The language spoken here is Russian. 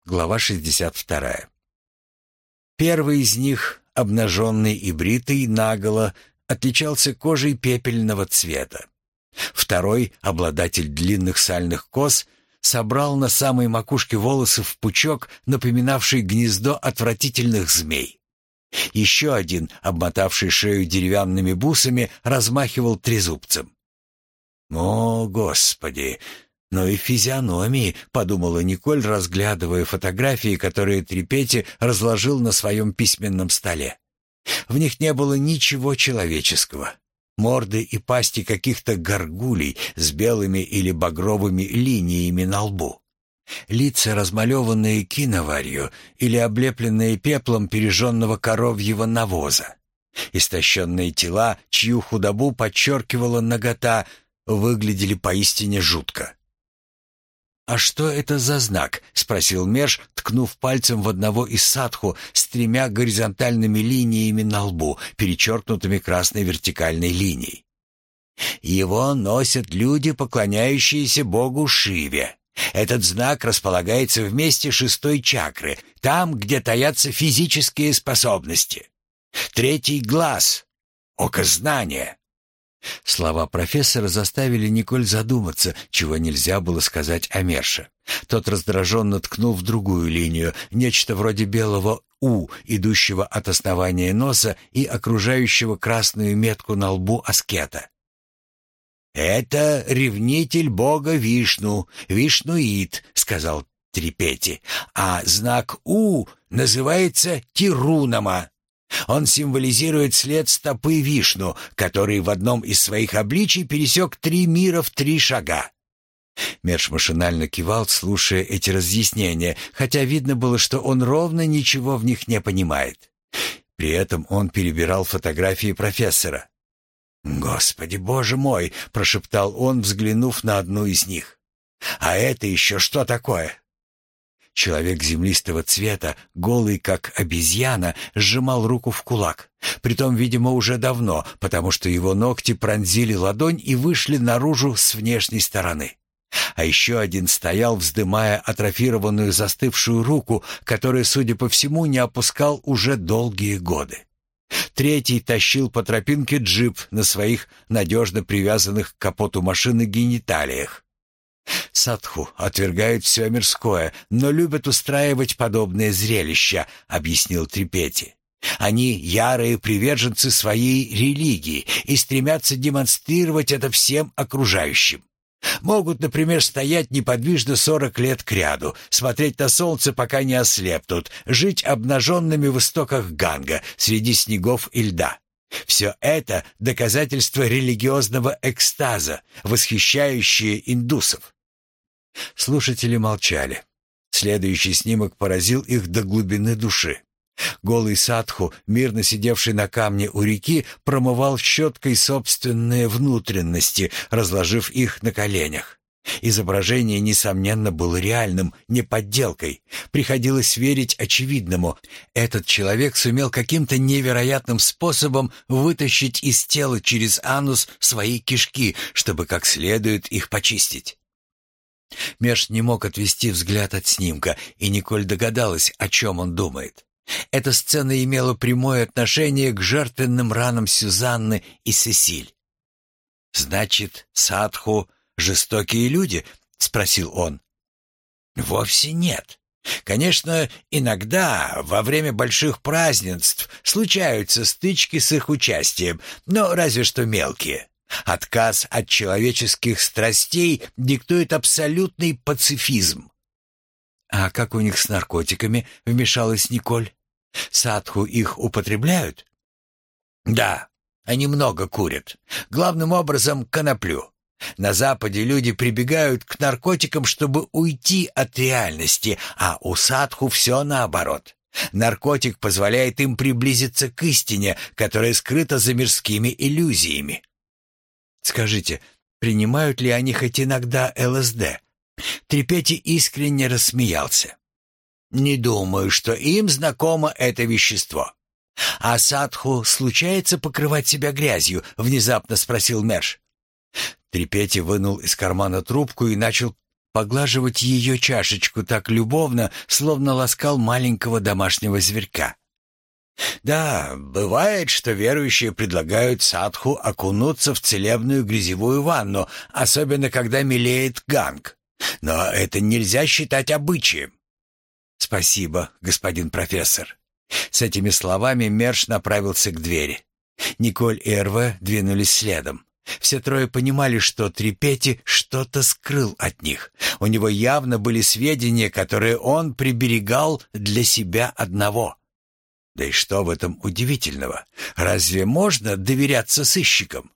Глава 62. Первый из них, обнаженный и бритый наголо, отличался кожей пепельного цвета. Второй, обладатель длинных сальных кос, собрал на самой макушке волосы в пучок, напоминавший гнездо отвратительных змей. Еще один, обмотавший шею деревянными бусами, размахивал трезубцем. «О, Господи! Ну и физиономии!» — подумала Николь, разглядывая фотографии, которые Трипети разложил на своем письменном столе. В них не было ничего человеческого. Морды и пасти каких-то горгулей с белыми или багровыми линиями на лбу. Лица, размалеванные киноварью или облепленные пеплом пережженного коровьего навоза. Истощенные тела, чью худобу подчеркивала нагота, выглядели поистине жутко. «А что это за знак?» — спросил Мерш, ткнув пальцем в одного из садху с 3 горизонтальными линиями на лбу, перечеркнутыми красной вертикальной линией. «Его носят люди, поклоняющиеся богу Шиве. Этот знак располагается в месте 6-й чакры, там, где таятся физические способности. 3-й глаз, око знания». Слова профессора заставили Николь задуматься, чего нельзя было сказать о Мерше. Тот раздраженно ткнул в другую линию, нечто вроде белого «У», идущего от основания носа и окружающего красную метку на лбу аскета. «Это ревнитель бога Вишну, Вишнуит», — сказал Трипети, «а знак «У» называется Тирунама. Он символизирует след стопы Вишну, который в одном из своих обличий пересек 3 мира в 3 шага». Мерш машинально кивал, слушая эти разъяснения, хотя видно было, что он ровно ничего в них не понимает. При этом он перебирал фотографии профессора. «Господи, боже мой!» — прошептал он, взглянув на одну из них. «А это еще что такое?» Человек землистого цвета, голый как обезьяна, сжимал руку в кулак. Притом, видимо, уже давно, потому что его ногти пронзили ладонь и вышли наружу с внешней стороны. А еще один стоял, вздымая атрофированную застывшую руку, которую, судя по всему, не опускал уже долгие годы. Третий тащил по тропинке джип на своих надежно привязанных к капоту машины гениталиях. «Садху отвергают все мирское, но любят устраивать подобные зрелища», — объяснил Трипети. «Они ярые приверженцы своей религии и стремятся демонстрировать это всем окружающим. Могут, например, стоять неподвижно 40 лет кряду, смотреть на солнце, пока не ослепнут, жить обнаженными в истоках Ганга среди снегов и льда. Все это — доказательство религиозного экстаза, восхищающее индусов». Слушатели молчали. Следующий снимок поразил их до глубины души. Голый садху, мирно сидевший на камне у реки, промывал щеткой собственные внутренности, разложив их на коленях. Изображение, несомненно, было реальным, не подделкой. Приходилось верить очевидному. Этот человек сумел каким-то невероятным способом вытащить из тела через анус свои кишки, чтобы как следует их почистить. Мерш не мог отвести взгляд от снимка, и Николь догадалась, о чем он думает. Эта сцена имела прямое отношение к жертвенным ранам Сюзанны и Сесиль. «Значит, садху — жестокие люди?» — спросил он. «Вовсе нет. Конечно, иногда, во время больших празднеств, случаются стычки с их участием, но разве что мелкие. Отказ от человеческих страстей диктует абсолютный пацифизм». «А как у них с наркотиками?» — вмешалась Николь. «Садху их употребляют?» «Да, они много курят. Главным образом коноплю. На Западе люди прибегают к наркотикам, чтобы уйти от реальности, а у садху все наоборот. Наркотик позволяет им приблизиться к истине, которая скрыта за мирскими иллюзиями». «Скажите, принимают ли они хоть иногда ЛСД?» Трипети искренне рассмеялся. «Не думаю, что им знакомо это вещество». «А садху случается покрывать себя грязью?» — внезапно спросил Мерш. Трипети вынул из кармана трубку и начал поглаживать ее чашечку так любовно, словно ласкал маленького домашнего зверька. Да, бывает, что верующие предлагают садху окунуться в целебную грязевую ванну, особенно когда мелеет ганг. Но это нельзя считать обычаем. Спасибо, господин профессор. С этими словами Мерш направился к двери. Николь и Эрве двинулись следом. Все трое понимали, что Трипети что-то скрыл от них. У него явно были сведения, которые он приберегал для себя одного. Да и что в этом удивительного? Разве можно доверяться сыщикам?